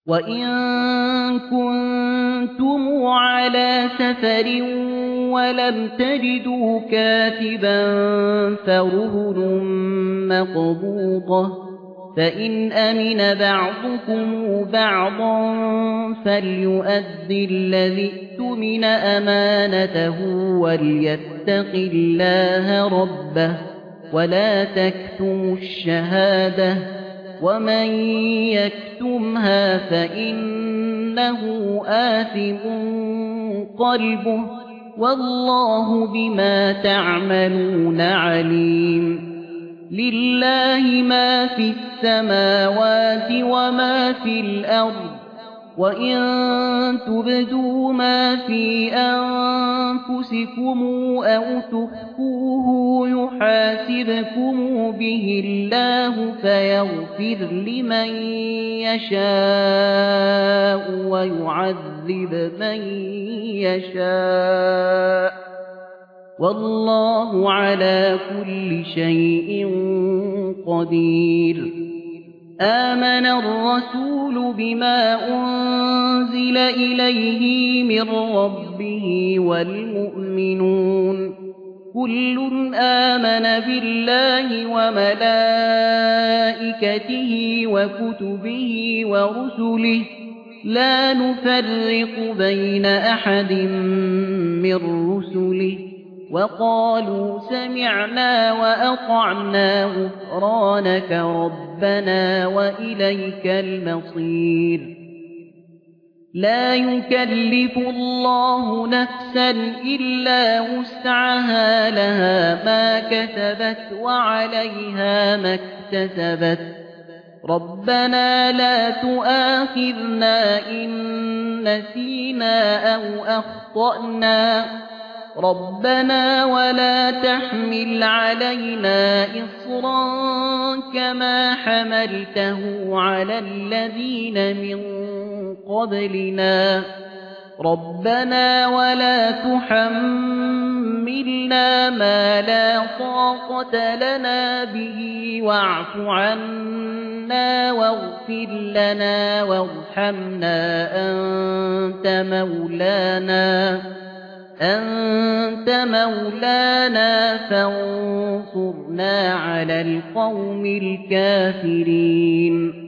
وَإِن كُنتُمْ عَلَىٰ سَفَرٍ وَلَمْ تَجِدُوا كَاتِبًا فَرُهُنٌ مَّقْبُوضَةٌ ۖ فَإِنْ أَمِنَ بَعْضُكُمْ بَعْضًا فَلْيُؤَدِّ الَّذِي اؤْتُمِنَ أَمَانَتَهُ وَلْيَتَّقِ اللَّهَ رَبَّهُ وَلَا تَكْتُمُوا الشَّهَادَةَ ۚ وَمَن يَكْتُمْهَا فَإِنَّهُ آثِمٌ قَلْبُهُ ۗ وَاللَّهُ بِمَا تَعْمَلُونَ عَلِيمٌ. لِلَّهِ مَا فِي السَّمَاوَاتِ وَمَا فِي الْأَرْضِ ۚ وَإِن تُبْدُوا مَا فِي أَنفُسِكُمْ أَوْ تُخْفُوهُ يُحَاسِبْكُم بِهِ اللَّهُ فَيَغْفِرْ لِمَن يَشَاءُ وَيُعَذِّبْ مَن يَشَاءُ ۗ وَاللَّهُ عَلَىٰ كُلِّ شَيْءٍ قَدِيرٌ. آمَنَ الرَّسُولُ بِمَا أُنزِلَ إِلَيْهِ مِن رَّبِّهِ وَالْمُؤْمِنُونَ كُلٌّ آمَنَ بِاللَّهِ وَمَلَائِكَتِهِ وَكُتُبِهِ وَرُسُلِهِ لَا نُفَرِّقُ بَيْنَ أَحَدٍ مِّن رُّسُلِهِ وَقَالُوا سَمِعْنَا وَأَطَعْنَا غُفْرَانَكَ رَبَّنَا وَإِلَيْكَ الْمَصِيرُ. لَا يُكَلِّفُ اللَّهُ نَفْسًا إِلَّا وُسْعَهَا ۖ لَهَا مَا كَسَبَتْ وَعَلَيْهَا مَا اكْتَسَبَتْ. رَبَّنَا لَا تُؤَاخِذْنَا إِن نَّسِينَا أَوْ أَخْطَأْنَا. رَبَّنَا وَلَا تَحْمِلْ عَلَيْنَا إِصْرًا كَمَا حَمَلْتَهُ عَلَى الَّذِينَ مِن قَبْلِنَا. رَبَّنَا وَلَا تُحَمِّلْنَا مَا لَا طَاقَةَ لَنَا بِهِ وَاعْفُ عَنَّا وَاغْفِرْ لَنَا وَارْحَمْنَا أَنتَ مَوْلَانَا فَانصُرْنَا عَلَى الْقَوْمِ الْكَافِرِينَ.